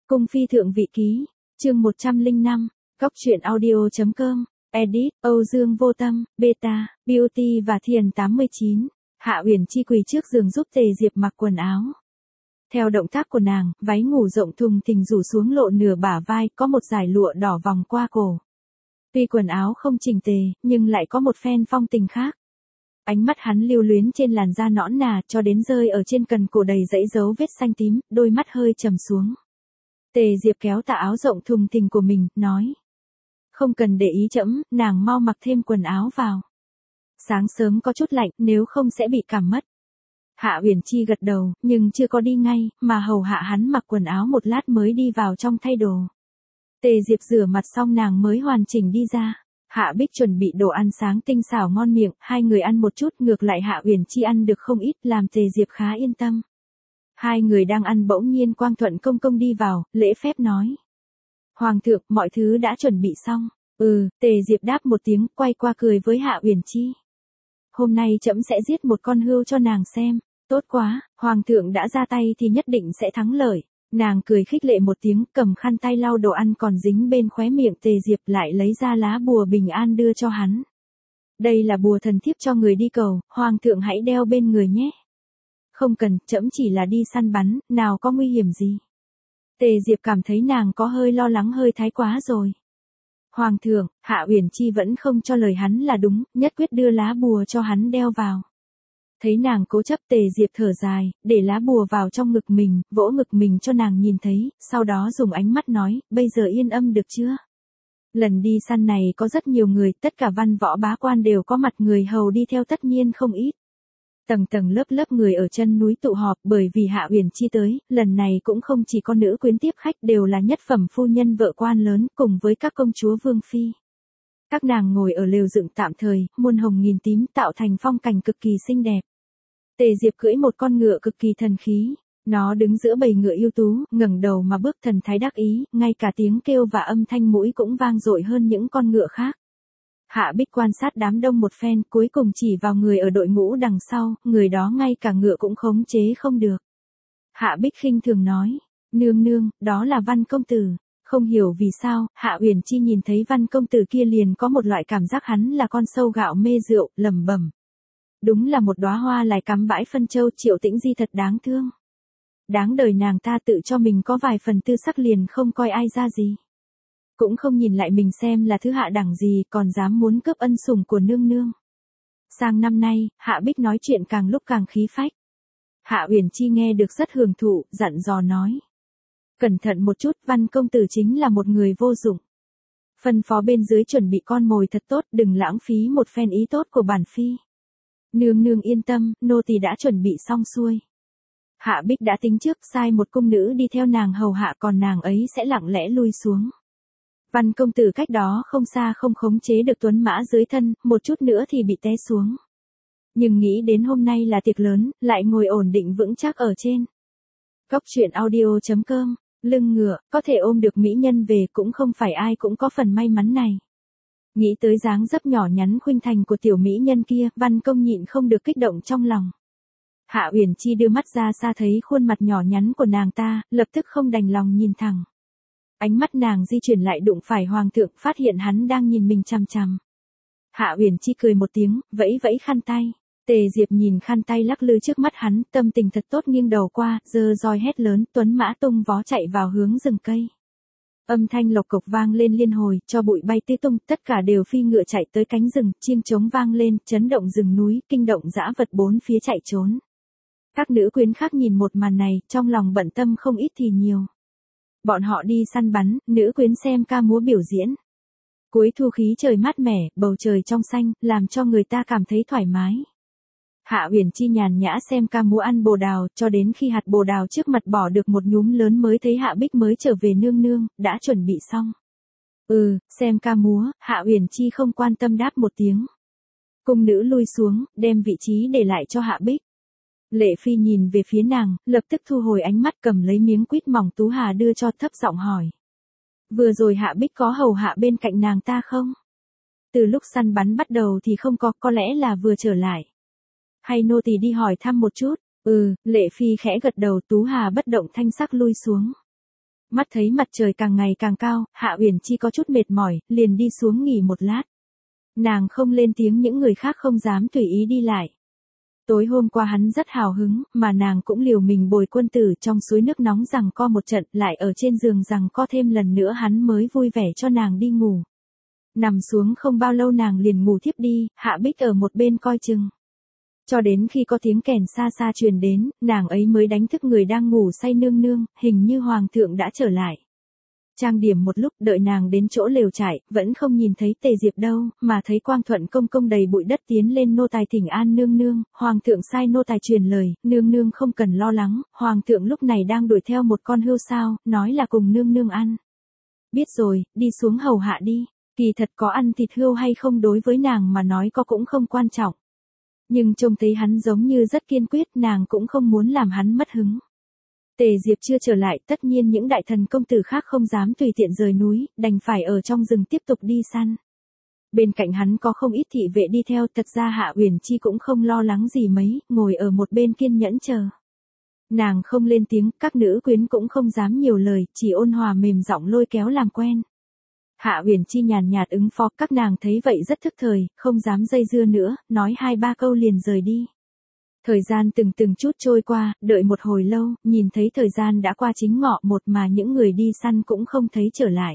Cung phi thượng vị ký, chương 105, góc truyện audio.com, edit, Âu Dương Vô Tâm, Beta, Beauty và Thiền 89. Hạ Uyển Chi quỳ trước giường giúp Tề Diệp mặc quần áo. Theo động tác của nàng, váy ngủ rộng thùng thình rủ xuống lộ nửa bả vai, có một dải lụa đỏ vòng qua cổ. Tuy quần áo không chỉnh tề, nhưng lại có một phen phong tình khác. Ánh mắt hắn lưu luyến trên làn da nõn nà cho đến rơi ở trên cần cổ đầy dãy dấu vết xanh tím, đôi mắt hơi trầm xuống. Tề Diệp kéo tà áo rộng thùng thình của mình, nói. Không cần để ý trẫm, nàng mau mặc thêm quần áo vào. Sáng sớm có chút lạnh, nếu không sẽ bị cảm mất. Hạ Uyển Chi gật đầu, nhưng chưa có đi ngay, mà hầu hạ hắn mặc quần áo một lát mới đi vào trong thay đồ. Tề Diệp rửa mặt xong nàng mới hoàn chỉnh đi ra. Hạ Bích chuẩn bị đồ ăn sáng tinh xảo ngon miệng, hai người ăn một chút, ngược lại Hạ Uyển Chi ăn được không ít, làm Tề Diệp khá yên tâm. Hai người đang ăn bỗng nhiên Quang Thuận công công đi vào, lễ phép nói. Hoàng thượng, mọi thứ đã chuẩn bị xong. Tề Diệp đáp một tiếng, quay qua cười với Hạ Uyển Chi. Hôm nay trẫm sẽ giết một con hươu cho nàng xem. Tốt quá, Hoàng thượng đã ra tay thì nhất định sẽ thắng lợi. Nàng cười khích lệ một tiếng, cầm khăn tay lau đồ ăn còn dính bên khóe miệng. Tề Diệp lại lấy ra lá bùa bình an đưa cho hắn. Đây là bùa thần thiếp cho người đi cầu, Hoàng thượng hãy đeo bên người nhé. Không cần, trẫm chỉ là đi săn bắn, nào có nguy hiểm gì. Tề Diệp cảm thấy nàng có hơi lo lắng hơi thái quá rồi. Hoàng thượng, Hạ Uyển Chi vẫn không cho lời hắn là đúng, nhất quyết đưa lá bùa cho hắn đeo vào. Thấy nàng cố chấp, Tề Diệp thở dài, để lá bùa vào trong ngực mình, vỗ ngực mình cho nàng nhìn thấy, sau đó dùng ánh mắt nói, bây giờ yên âm được chưa? Lần đi săn này có rất nhiều người, tất cả văn võ bá quan đều có mặt, người hầu đi theo tất nhiên không ít. Tầng tầng lớp lớp người ở chân núi tụ họp, bởi vì Hạ Uyển Chi tới, lần này cũng không chỉ có nữ quyến tiếp khách, đều là nhất phẩm phu nhân vợ quan lớn, cùng với các công chúa vương phi. Các nàng ngồi ở lều dựng tạm thời, muôn hồng nghìn tím, tạo thành phong cảnh cực kỳ xinh đẹp. Tề Diệp cưỡi một con ngựa cực kỳ thần khí, nó đứng giữa bầy ngựa ưu tú, ngẩng đầu mà bước thần thái đắc ý, ngay cả tiếng kêu và âm thanh mũi cũng vang dội hơn những con ngựa khác. Hạ Bích quan sát đám đông một phen, cuối cùng chỉ vào người ở đội ngũ đằng sau, người đó ngay cả ngựa cũng khống chế không được. Hạ Bích khinh thường nói, nương nương, đó là Văn công tử. Không hiểu vì sao, Hạ Uyển Chi nhìn thấy Văn công tử kia liền có một loại cảm giác hắn là con sâu gạo mê rượu, lẩm bẩm. Đúng là một đóa hoa lại cắm bãi phân châu, Triệu Tĩnh Di thật đáng thương. Đáng đời nàng ta tự cho mình có vài phần tư sắc liền không coi ai ra gì. Cũng không nhìn lại mình xem là thứ hạ đẳng gì, còn dám muốn cướp ân sủng của nương nương. Sang năm nay, Hạ Bích nói chuyện càng lúc càng khí phách. Hạ Uyển Chi nghe được rất hưởng thụ, dặn dò nói. Cẩn thận một chút, Văn công tử chính là một người vô dụng. Phân phó bên dưới chuẩn bị con mồi thật tốt, đừng lãng phí một phen ý tốt của bản phi. Nương nương yên tâm, nô tỳ đã chuẩn bị xong xuôi. Hạ Bích đã tính trước, sai một cung nữ đi theo nàng hầu hạ, còn nàng ấy sẽ lặng lẽ lui xuống. Văn công tử cách đó không xa không khống chế được tuấn mã dưới thân, một chút nữa thì bị té xuống. Nhưng nghĩ đến hôm nay là tiệc lớn, lại ngồi ổn định vững chắc ở trên. Góc truyện audio.com, lưng ngựa, có thể ôm được mỹ nhân về, cũng không phải ai cũng có phần may mắn này. Nghĩ tới dáng dấp nhỏ nhắn khuynh thành của tiểu mỹ nhân kia, Văn công nhịn không được kích động trong lòng. Hạ Uyển Chi đưa mắt ra xa thấy khuôn mặt nhỏ nhắn của nàng ta, lập tức không đành lòng nhìn thẳng. Ánh mắt nàng di chuyển lại đụng phải Hoàng thượng, phát hiện hắn đang nhìn mình chằm chằm. Hạ Uyển Chi cười một tiếng, vẫy vẫy khăn tay. Tề Diệp nhìn khăn tay lắc lư trước mắt hắn, tâm tình thật tốt, nghiêng đầu qua, giơ roi hét lớn, tuấn mã tung vó chạy vào hướng rừng cây. Âm thanh lộc cộc vang lên liên hồi, cho bụi bay tứ tung, tất cả đều phi ngựa chạy tới cánh rừng, chiêng trống vang lên, chấn động rừng núi, kinh động dã vật bốn phía chạy trốn. Các nữ quyến khác nhìn một màn này, trong lòng bận tâm không ít thì nhiều. Bọn họ đi săn bắn, nữ quyến xem ca múa biểu diễn. Cuối thu khí trời mát mẻ, bầu trời trong xanh, làm cho người ta cảm thấy thoải mái. Hạ Uyển Chi nhàn nhã xem ca múa ăn bồ đào, cho đến khi hạt bồ đào trước mặt bỏ được một nhúm lớn mới thấy Hạ Bích mới trở về. Nương nương, đã chuẩn bị xong. Xem ca múa, Hạ Uyển Chi không quan tâm đáp một tiếng. Cung nữ lui xuống, đem vị trí để lại cho Hạ Bích. Lệ Phi nhìn về phía nàng, lập tức thu hồi ánh mắt, cầm lấy miếng quýt mỏng Tú Hà đưa cho, thấp giọng hỏi. Vừa rồi Hạ Bích có hầu hạ bên cạnh nàng ta không? Từ lúc săn bắn bắt đầu thì không có lẽ là vừa trở lại. Hay nô tỳ đi hỏi thăm một chút? Lệ Phi khẽ gật đầu. Tú Hà bất động thanh sắc lui xuống. Mắt thấy mặt trời càng ngày càng cao, Hạ Uyển Chi có chút mệt mỏi, liền đi xuống nghỉ một lát. Nàng không lên tiếng, những người khác không dám tùy ý đi lại. Tối hôm qua hắn rất hào hứng, mà nàng cũng liều mình bồi quân tử trong suối nước nóng giằng co một trận, lại ở trên giường giằng co thêm lần nữa hắn mới vui vẻ cho nàng đi ngủ. Nằm xuống không bao lâu nàng liền ngủ thiếp đi, Hạ Bích ở một bên coi chừng. Cho đến khi có tiếng kèn xa xa truyền đến, nàng ấy mới đánh thức người đang ngủ say nương nương, hình như hoàng thượng đã trở lại. Trang điểm một lúc đợi nàng đến chỗ lều trại, vẫn không nhìn thấy Tề Diệp đâu, mà thấy Quang Thuận công công đầy bụi đất tiến lên nô tài thỉnh an nương nương, hoàng thượng sai nô tài truyền lời, nương nương không cần lo lắng, hoàng thượng lúc này đang đuổi theo một con hươu sao, nói là cùng nương nương ăn. Biết rồi, đi xuống hầu hạ đi, kỳ thật có ăn thịt hươu hay không đối với nàng mà nói có cũng không quan trọng. Nhưng trông thấy hắn giống như rất kiên quyết, nàng cũng không muốn làm hắn mất hứng. Tề Diệp chưa trở lại, tất nhiên những đại thần công tử khác không dám tùy tiện rời núi, đành phải ở trong rừng tiếp tục đi săn. Bên cạnh hắn có không ít thị vệ đi theo, thật ra Hạ Uyển Chi cũng không lo lắng gì mấy, ngồi ở một bên kiên nhẫn chờ. Nàng không lên tiếng, các nữ quyến cũng không dám nhiều lời, chỉ ôn hòa mềm giọng lôi kéo làm quen. Hạ Uyển Chi nhàn nhạt ứng phó, các nàng thấy vậy rất thức thời, không dám dây dưa nữa, nói 2-3 câu liền rời đi. Thời gian từng chút trôi qua, đợi một hồi lâu, nhìn thấy thời gian đã qua chính ngọ một mà những người đi săn cũng không thấy trở lại.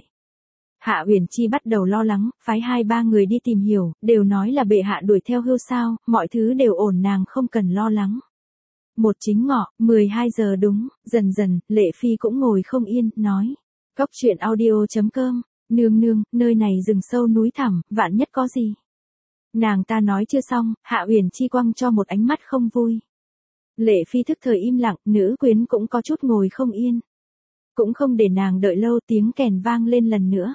Hạ Uyển Chi bắt đầu lo lắng, phái 2-3 người đi tìm hiểu, đều nói là bệ hạ đuổi theo hươu sao, mọi thứ đều ổn, nàng không cần lo lắng. Một chính ngọ, 12 giờ đúng, dần dần, Lệ Phi cũng ngồi không yên, nói. Cóc truyện audio.com, nương nương, nơi này rừng sâu núi thẳm, vạn nhất có gì. Nàng ta nói chưa xong, Hạ Uyển Chi quăng cho một ánh mắt không vui. Lệ Phi thức thời im lặng, nữ quyến cũng có chút ngồi không yên. Cũng không để nàng đợi lâu, tiếng kèn vang lên lần nữa.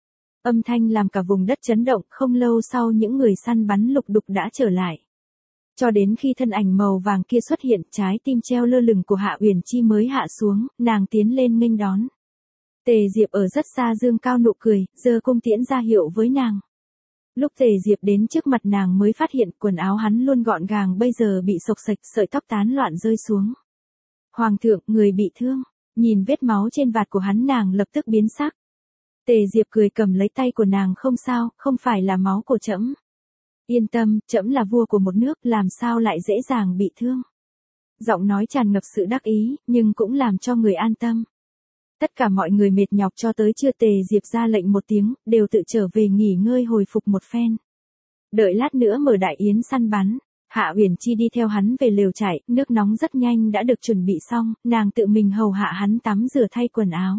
Âm thanh làm cả vùng đất chấn động, không lâu sau những người săn bắn lục đục đã trở lại. Cho đến khi thân ảnh màu vàng kia xuất hiện, trái tim treo lơ lửng của Hạ Uyển Chi mới hạ xuống, nàng tiến lên nghênh đón. Tề Diệp ở rất xa dương cao nụ cười, giơ cung tiễn ra hiệu với nàng. Lúc Tề Diệp đến trước mặt nàng mới phát hiện quần áo hắn luôn gọn gàng bây giờ bị xộc xệch, sợi tóc tán loạn rơi xuống. Hoàng thượng, người bị thương, nhìn vết máu trên vạt của hắn nàng lập tức biến sắc. Tề Diệp cười cầm lấy tay của nàng, không sao, không phải là máu của trẫm. Yên tâm, trẫm là vua của một nước, làm sao lại dễ dàng bị thương. Giọng nói tràn ngập sự đắc ý, nhưng cũng làm cho người an tâm. Tất cả mọi người mệt nhọc cho tới trưa, Tề Diệp ra lệnh một tiếng, đều tự trở về nghỉ ngơi hồi phục một phen. Đợi lát nữa mở đại yến săn bắn, Hạ Uyển Chi đi theo hắn về lều trại, nước nóng rất nhanh đã được chuẩn bị xong, nàng tự mình hầu hạ hắn tắm rửa thay quần áo.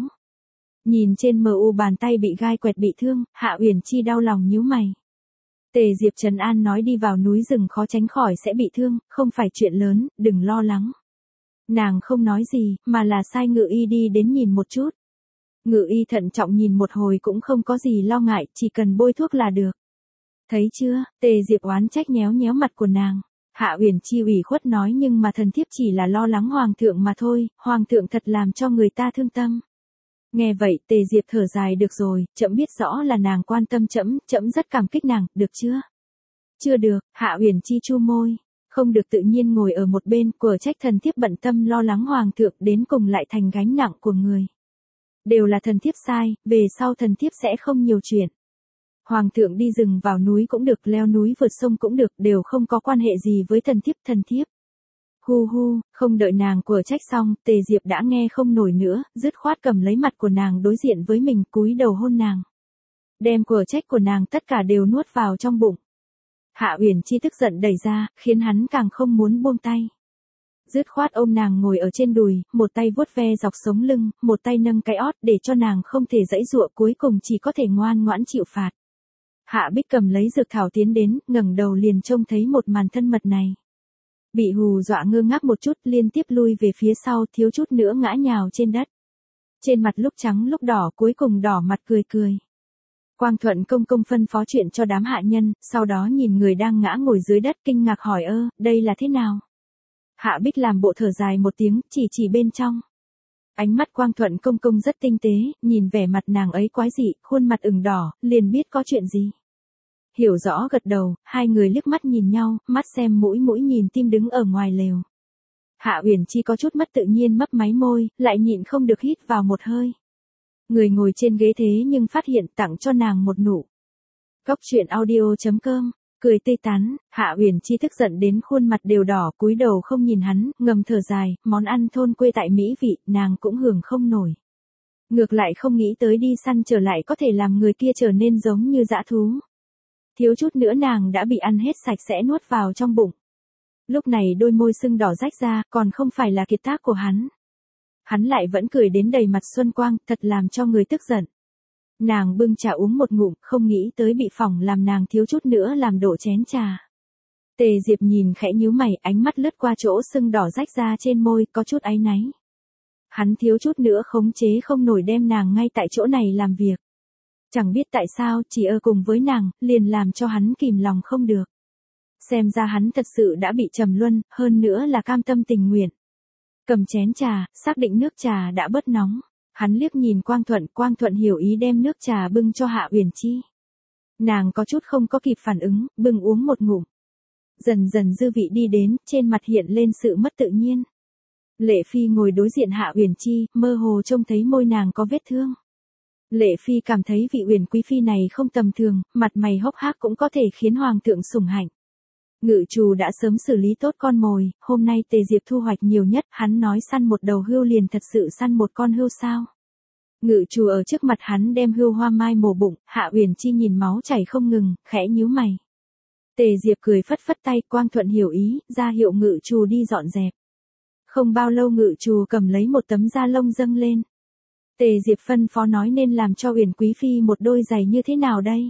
Nhìn trên mu bàn tay bị gai quẹt bị thương, Hạ Uyển Chi đau lòng nhíu mày. Tề Diệp trấn an nói đi vào núi rừng khó tránh khỏi sẽ bị thương, không phải chuyện lớn, đừng lo lắng. Nàng không nói gì, mà là sai Ngự Y đi đến nhìn một chút. Ngự Y thận trọng nhìn một hồi cũng không có gì lo ngại, chỉ cần bôi thuốc là được. Thấy chưa, Tề Diệp oán trách nhéo nhéo mặt của nàng. Hạ Uyển Chi ủy khuất nói, nhưng mà thần thiếp chỉ là lo lắng hoàng thượng mà thôi, hoàng thượng thật làm cho người ta thương tâm. Nghe vậy, Tề Diệp thở dài, được rồi, trẫm biết rõ là nàng quan tâm trẫm, trẫm rất cảm kích nàng, được chưa? Chưa được, Hạ Uyển Chi chu môi. Không được, tự nhiên ngồi ở một bên, của trách thần thiếp bận tâm lo lắng hoàng thượng, đến cùng lại thành gánh nặng của người. Đều là thần thiếp sai, về sau thần thiếp sẽ không nhiều chuyện. Hoàng thượng đi rừng vào núi cũng được, leo núi vượt sông cũng được, đều không có quan hệ gì với thần thiếp. Hu hu, không đợi nàng của trách xong, Tề Diệp đã nghe không nổi nữa, dứt khoát cầm lấy mặt của nàng đối diện với mình, cúi đầu hôn nàng. Đem của trách của nàng tất cả đều nuốt vào trong bụng. Hạ Uyển Chi tức giận đẩy ra, khiến hắn càng không muốn buông tay. Dứt khoát ôm nàng ngồi ở trên đùi, một tay vuốt ve dọc sống lưng, một tay nâng cái ót để cho nàng không thể giãy giụa, cuối cùng chỉ có thể ngoan ngoãn chịu phạt. Hạ Bích cầm lấy dược thảo tiến đến, ngẩng đầu liền trông thấy một màn thân mật này. Bị hù dọa ngơ ngác một chút, liên tiếp lui về phía sau, thiếu chút nữa ngã nhào trên đất. Trên mặt lúc trắng lúc đỏ, cuối cùng đỏ mặt cười cười. Quang Thuận công công phân phó chuyện cho đám hạ nhân, sau đó nhìn người đang ngã ngồi dưới đất kinh ngạc hỏi, đây là thế nào? Hạ Bích làm bộ thở dài một tiếng, chỉ bên trong. Ánh mắt Quang Thuận công công rất tinh tế, nhìn vẻ mặt nàng ấy quái dị, khuôn mặt ửng đỏ, liền biết có chuyện gì. Hiểu rõ gật đầu, hai người liếc mắt nhìn nhau, mắt xem mũi nhìn tim đứng ở ngoài lều. Hạ Uyển Chi có chút mất tự nhiên mấp máy môi, lại nhịn không được hít vào một hơi. Người ngồi trên ghế thế nhưng phát hiện tặng cho nàng một nụ. Góc truyện audio.com, cười tươi tắn, Hạ Uyển Chi tức giận đến khuôn mặt đều đỏ, cúi đầu không nhìn hắn, ngầm thở dài, món ăn thôn quê tại mỹ vị, nàng cũng hưởng không nổi. Ngược lại không nghĩ tới đi săn trở lại có thể làm người kia trở nên giống như dã thú. Thiếu chút nữa nàng đã bị ăn hết sạch sẽ nuốt vào trong bụng. Lúc này đôi môi sưng đỏ rách ra, còn không phải là kiệt tác của hắn. Hắn lại vẫn cười đến đầy mặt xuân quang, thật làm cho người tức giận. Nàng bưng trà uống một ngụm, không nghĩ tới bị phỏng làm nàng thiếu chút nữa làm đổ chén trà. Tề Diệp nhìn khẽ nhíu mày, ánh mắt lướt qua chỗ sưng đỏ rách ra trên môi, có chút áy náy. Hắn thiếu chút nữa khống chế không nổi đem nàng ngay tại chỗ này làm việc. Chẳng biết tại sao, chỉ ở cùng với nàng, liền làm cho hắn kìm lòng không được. Xem ra hắn thật sự đã bị trầm luân, hơn nữa là cam tâm tình nguyện. Cầm chén trà, xác định nước trà đã bớt nóng. Hắn liếc nhìn Quang Thuận hiểu ý đem nước trà bưng cho Hạ Uyển Chi. Nàng có chút không có kịp phản ứng, bưng uống một ngụm. Dần dần dư vị đi đến, trên mặt hiện lên sự mất tự nhiên. Lệ Phi ngồi đối diện Hạ Uyển Chi, mơ hồ trông thấy môi nàng có vết thương. Lệ Phi cảm thấy vị Uyển quý phi này không tầm thường, mặt mày hốc hác cũng có thể khiến hoàng thượng sủng hạnh. Ngự trù đã sớm xử lý tốt con mồi, hôm nay Tề Diệp thu hoạch nhiều nhất, hắn nói săn một đầu hươu liền thật sự săn một con hươu sao. Ngự trù ở trước mặt hắn đem hươu hoa mai mổ bụng, Hạ Uyển Chi nhìn máu chảy không ngừng, khẽ nhíu mày. Tề Diệp cười phất phất tay, Quang Thuận hiểu ý, ra hiệu ngự trù đi dọn dẹp. Không bao lâu ngự trù cầm lấy một tấm da lông dâng lên. Tề Diệp phân phó nói nên làm cho Uyển quý phi một đôi giày như thế nào đây?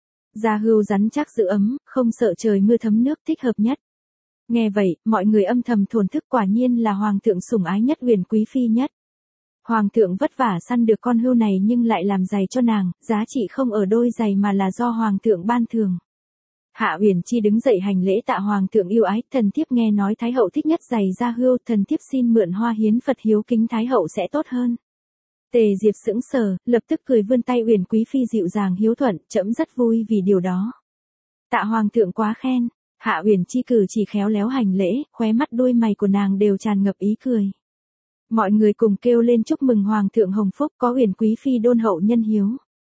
Da hươu rắn chắc giữ ấm, không sợ trời mưa thấm nước, thích hợp nhất. Nghe vậy, mọi người âm thầm thổn thức, quả nhiên là hoàng thượng sủng ái nhất, Uyển quý phi nhất. Hoàng thượng vất vả săn được con hươu này nhưng lại làm giày cho nàng, giá trị không ở đôi giày mà là do hoàng thượng ban thưởng. Hạ Uyển Chi đứng dậy hành lễ tạ hoàng thượng yêu ái, thần thiếp nghe nói thái hậu thích nhất giày da hươu, thần thiếp xin mượn hoa hiến Phật hiếu kính thái hậu sẽ tốt hơn. Tề Diệp sững sờ, lập tức cười vươn tay, Uyển quý phi dịu dàng hiếu thuận, trẫm rất vui vì điều đó. Tạ hoàng thượng quá khen. Hạ Uyển Chi cử chỉ khéo léo hành lễ, khóe mắt đôi mày của nàng đều tràn ngập ý cười. Mọi người cùng kêu lên chúc mừng hoàng thượng hồng phúc, có Uyển quý phi đôn hậu nhân hiếu.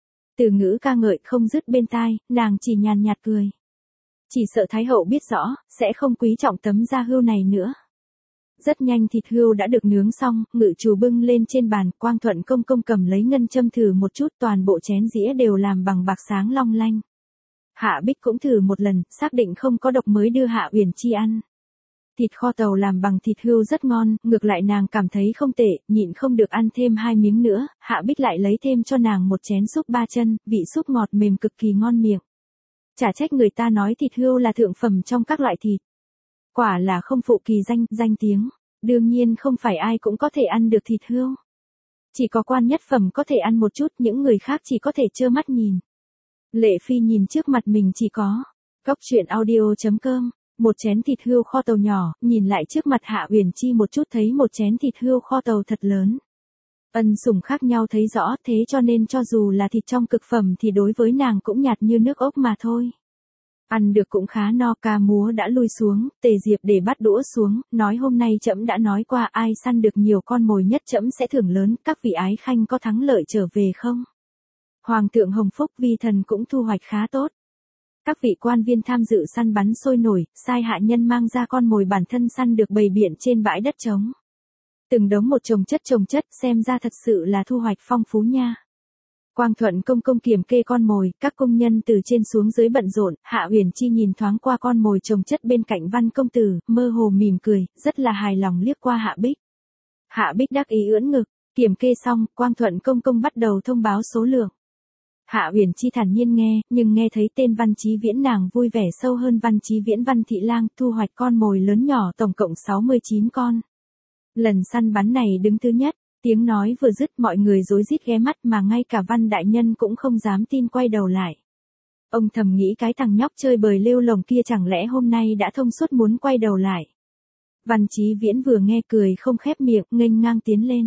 Từ ngữ ca ngợi không dứt bên tai, nàng chỉ nhàn nhạt cười. Chỉ sợ thái hậu biết rõ, sẽ không quý trọng tấm da hươu này nữa. Rất nhanh thịt hươu đã được nướng xong, ngự trù bưng lên trên bàn, Quang Thuận công công cầm lấy ngân châm thử một chút, toàn bộ chén dĩa đều làm bằng bạc sáng long lanh. Hạ Bích cũng thử một lần, xác định không có độc mới đưa Hạ Uyển Chi ăn. Thịt kho tàu làm bằng thịt hươu rất ngon, ngược lại nàng cảm thấy không tệ, nhịn không được ăn thêm 2 miếng nữa, Hạ Bích lại lấy thêm cho nàng một chén súp ba chân, vị súp ngọt mềm cực kỳ ngon miệng. Chả trách người ta nói thịt hươu là thượng phẩm trong các loại thịt. Quả là không phụ kỳ danh tiếng. Đương nhiên không phải ai cũng có thể ăn được thịt hươu. Chỉ có quan nhất phẩm có thể ăn một chút, những người khác chỉ có thể trơ mắt nhìn. Lệ Phi nhìn trước mặt mình chỉ có góc truyện audio.com, một chén thịt hươu kho tàu nhỏ, nhìn lại trước mặt Hạ Uyển Chi một chút thấy một chén thịt hươu kho tàu thật lớn. Ân sủng khác nhau thấy rõ, thế cho nên cho dù là thịt trong cực phẩm thì đối với nàng cũng nhạt như nước ốc mà thôi. Ăn được cũng khá no, ca múa đã lui xuống, Tề Diệp để bắt đũa xuống, nói hôm nay trẫm đã nói qua ai săn được nhiều con mồi nhất trẫm sẽ thưởng lớn, các vị ái khanh có thắng lợi trở về không? Hoàng thượng hồng phúc, vi thần cũng thu hoạch khá tốt. Các vị quan viên tham dự săn bắn sôi nổi, sai hạ nhân mang ra con mồi bản thân săn được bầy biện trên bãi đất trống. Từng đống một chồng chất, xem ra thật sự là thu hoạch phong phú nha. Quang Thuận công công kiểm kê con mồi, các công nhân từ trên xuống dưới bận rộn, Hạ Uyển Chi nhìn thoáng qua con mồi chồng chất bên cạnh Văn công tử, mơ hồ mỉm cười, rất là hài lòng liếc qua Hạ Bích. Hạ Bích đắc ý ưỡn ngực, kiểm kê xong, Quang Thuận công công bắt đầu thông báo số lượng. Hạ Uyển Chi thản nhiên nghe, nhưng nghe thấy tên Văn Chí Viễn nàng vui vẻ sâu hơn. Văn Chí Viễn Văn thị lang thu hoạch con mồi lớn nhỏ tổng cộng 69 con. Lần săn bắn này đứng thứ nhất. Tiếng nói vừa dứt mọi người rối rít ghé mắt mà ngay cả Văn đại nhân cũng không dám tin quay đầu lại. Ông thầm nghĩ cái thằng nhóc chơi bời lêu lồng kia chẳng lẽ hôm nay đã thông suốt muốn quay đầu lại. Văn Chí Viễn vừa nghe cười không khép miệng, nghênh ngang tiến lên.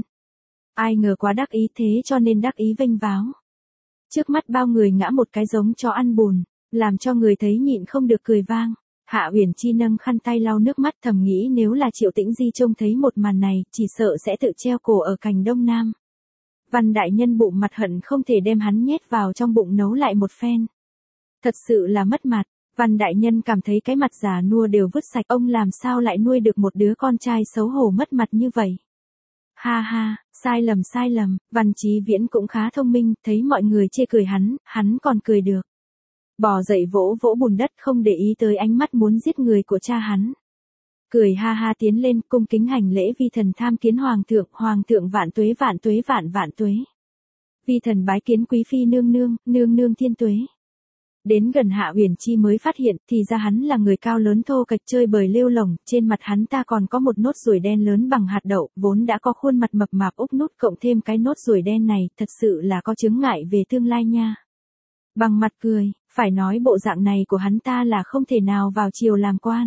Ai ngờ quá đắc ý thế cho nên đắc ý vênh váo. Trước mắt bao người ngã một cái giống chó ăn bùn, làm cho người thấy nhịn không được cười vang. Hạ Uyển Chi nâng khăn tay lau nước mắt thầm nghĩ nếu là Triệu Tĩnh Di trông thấy một màn này, chỉ sợ sẽ tự treo cổ ở cành đông nam. Văn đại nhân bụng mặt hận không thể đem hắn nhét vào trong bụng nấu lại một phen. Thật sự là mất mặt, Văn đại nhân cảm thấy cái mặt già nua đều vứt sạch, ông làm sao lại nuôi được một đứa con trai xấu hổ mất mặt như vậy. Ha ha, sai lầm, Văn Chí Viễn cũng khá thông minh, thấy mọi người chê cười hắn còn cười được. Bò dậy vỗ vỗ bùn đất không để ý tới ánh mắt muốn giết người của cha hắn. Cười ha ha tiến lên cung kính hành lễ vi thần tham kiến hoàng thượng vạn tuế vạn tuế. Vi thần bái kiến quý phi nương nương thiên tuế. Đến gần Hạ Uyển Chi mới phát hiện thì ra hắn là người cao lớn thô kệch chơi bời lêu lổng, trên mặt hắn ta còn có một nốt ruồi đen lớn bằng hạt đậu, vốn đã có khuôn mặt mập mạp úp nút cộng thêm cái nốt ruồi đen này, thật sự là có chướng ngại về tương lai nha. Bằng mặt cười, phải nói bộ dạng này của hắn ta là không thể nào vào triều làm quan.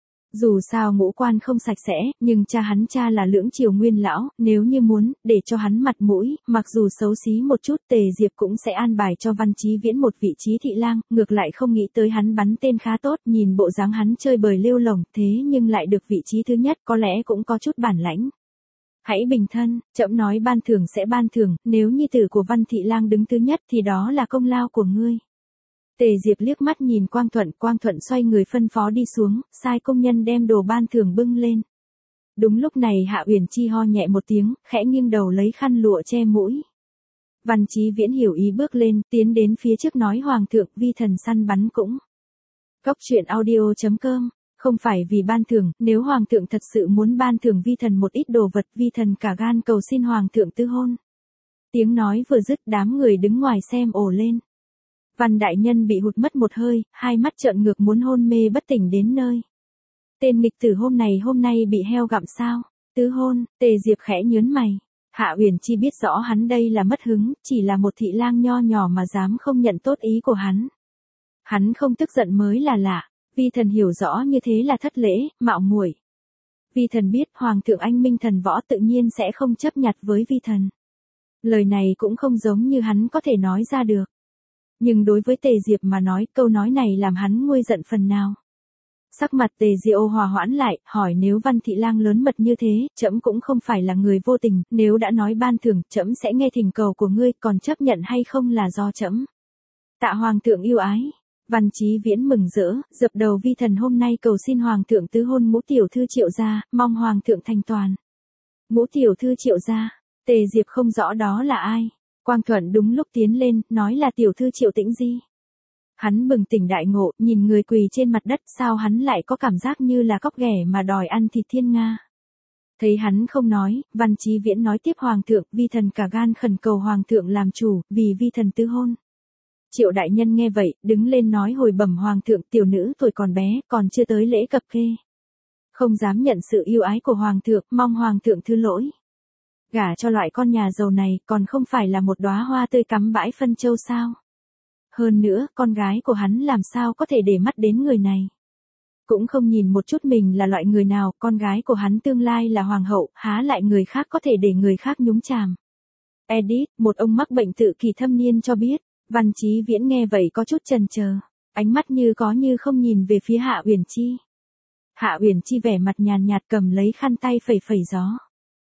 Dù sao ngũ quan không sạch sẽ, nhưng cha hắn là lưỡng triều nguyên lão, nếu như muốn, để cho hắn mặt mũi, mặc dù xấu xí một chút Tề Diệp cũng sẽ an bài cho Văn Chí Viễn một vị trí thị lang, ngược lại không nghĩ tới hắn bắn tên khá tốt, nhìn bộ dáng hắn chơi bời lêu lổng, thế nhưng lại được vị trí thứ nhất, có lẽ cũng có chút bản lãnh. Hãy bình thân, trẫm nói ban thưởng sẽ ban thưởng, nếu nhi tử của Văn thị lang đứng thứ nhất thì đó là công lao của ngươi. Tề Diệp liếc mắt nhìn Quang Thuận xoay người phân phó đi xuống, sai công nhân đem đồ ban thưởng bưng lên. Đúng lúc này Hạ Uyển Chi ho nhẹ một tiếng, khẽ nghiêng đầu lấy khăn lụa che mũi. Văn Chí Viễn hiểu ý bước lên, tiến đến phía trước nói hoàng thượng vi thần săn bắn cũng. Cốc truyện audio.com, không phải vì ban thưởng, nếu hoàng thượng thật sự muốn ban thưởng vi thần một ít đồ vật vi thần cả gan cầu xin hoàng thượng tư hôn. Tiếng nói vừa dứt đám người đứng ngoài xem ồ lên. Văn đại nhân bị hụt mất một hơi, hai mắt trợn ngược muốn hôn mê bất tỉnh đến nơi. Tên nghịch tử hôm nay bị heo gặm sao? Tứ hôn, Tề Diệp khẽ nhớn mày. Hạ Uyển Chi biết rõ hắn đây là mất hứng, chỉ là một thị lang nho nhỏ mà dám không nhận tốt ý của hắn. Hắn không tức giận mới là lạ, vi thần hiểu rõ như thế là thất lễ, mạo muội. Vi thần biết hoàng thượng anh minh thần võ tự nhiên sẽ không chấp nhặt với vi thần. Lời này cũng không giống như hắn có thể nói ra được. Nhưng đối với Tề Diệp mà nói, câu nói này làm hắn nguôi giận phần nào. Sắc mặt Tề Diệu hòa hoãn lại, hỏi nếu Văn thị lang lớn mật như thế, trẫm cũng không phải là người vô tình, nếu đã nói ban thưởng, trẫm sẽ nghe thỉnh cầu của ngươi, còn chấp nhận hay không là do trẫm. Tạ hoàng thượng yêu ái. Văn Chí Viễn mừng rỡ, dập đầu vi thần hôm nay cầu xin hoàng thượng tứ hôn Ngũ tiểu thư Triệu gia, mong hoàng thượng thành toàn. Ngũ tiểu thư Triệu gia, Tề Diệp không rõ đó là ai. Quang Thuận đúng lúc tiến lên, nói là tiểu thư Triệu Tĩnh Di. Hắn bừng tỉnh đại ngộ, nhìn người quỳ trên mặt đất, sao hắn lại có cảm giác như là cóc ghẻ mà đòi ăn thịt thiên nga. Thấy hắn không nói, Văn Chí Viễn nói tiếp hoàng thượng, vi thần cả gan khẩn cầu hoàng thượng làm chủ, vì vi thần tứ hôn. Triệu đại nhân nghe vậy, đứng lên nói hồi bẩm hoàng thượng, tiểu nữ tuổi còn bé, còn chưa tới lễ cập kê. Không dám nhận sự yêu ái của hoàng thượng, mong hoàng thượng thứ lỗi. Gả cho loại con nhà giàu này, còn không phải là một đóa hoa tươi cắm bãi phân châu sao. Hơn nữa, con gái của hắn làm sao có thể để mắt đến người này. Cũng không nhìn một chút mình là loại người nào, con gái của hắn tương lai là hoàng hậu, há lại người khác có thể để người khác nhúng chàm. Edit, một ông mắc bệnh tự kỷ thâm niên cho biết. Văn Chí Viễn nghe vậy có chút chần chờ, ánh mắt như có như không nhìn về phía Hạ Uyển Chi. Hạ Uyển Chi vẻ mặt nhàn nhạt cầm lấy khăn tay phẩy phẩy gió.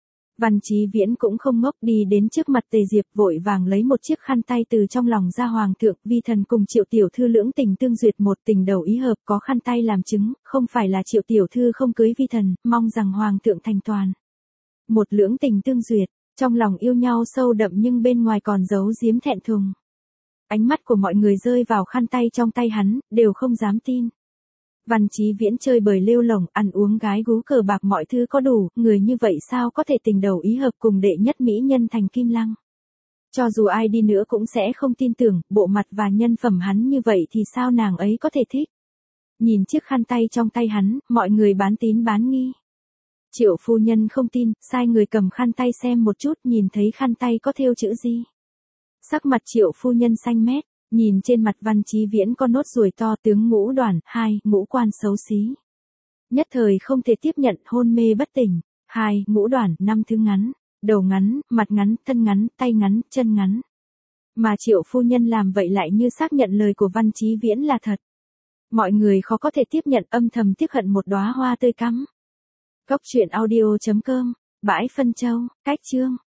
Văn Chí Viễn cũng không ngốc, đi đến trước mặt Tề Diệp vội vàng lấy một chiếc khăn tay từ trong lòng ra hoàng thượng, vi thần cùng Triệu tiểu thư lưỡng tình tương duyệt, một tình đầu ý hợp, có khăn tay làm chứng, không phải là Triệu tiểu thư không cưới vi thần, mong rằng hoàng thượng thành toàn. Một lưỡng tình tương duyệt, trong lòng yêu nhau sâu đậm nhưng bên ngoài còn giấu giếm thẹn thùng. Ánh mắt của mọi người rơi vào khăn tay trong tay hắn, đều không dám tin. Văn Chí Viễn chơi bời lêu lổng, ăn uống gái gú cờ bạc mọi thứ có đủ, người như vậy sao có thể tình đầu ý hợp cùng đệ nhất mỹ nhân Thành Kim Lăng. Cho dù ai đi nữa cũng sẽ không tin tưởng, bộ mặt và nhân phẩm hắn như vậy thì sao nàng ấy có thể thích. Nhìn chiếc khăn tay trong tay hắn, mọi người bán tín bán nghi. Triệu phu nhân không tin, sai người cầm khăn tay xem một chút, nhìn thấy khăn tay có thêu chữ gì. Sắc mặt Triệu phu nhân xanh mét, nhìn trên mặt Văn Chí Viễn có nốt ruồi to, tướng Ngũ Đoàn, 2, ngũ quan xấu xí. Nhất thời không thể tiếp nhận, hôn mê bất tỉnh. 2, Ngũ Đoàn, 5 thứ ngắn, đầu ngắn, mặt ngắn, thân ngắn, tay ngắn, chân ngắn. Mà Triệu phu nhân làm vậy lại như xác nhận lời của Văn Chí Viễn là thật. Mọi người khó có thể tiếp nhận, âm thầm tiếc hận một đóa hoa tươi cắm. Cốc truyện audio.com, bãi phân châu, cách chương.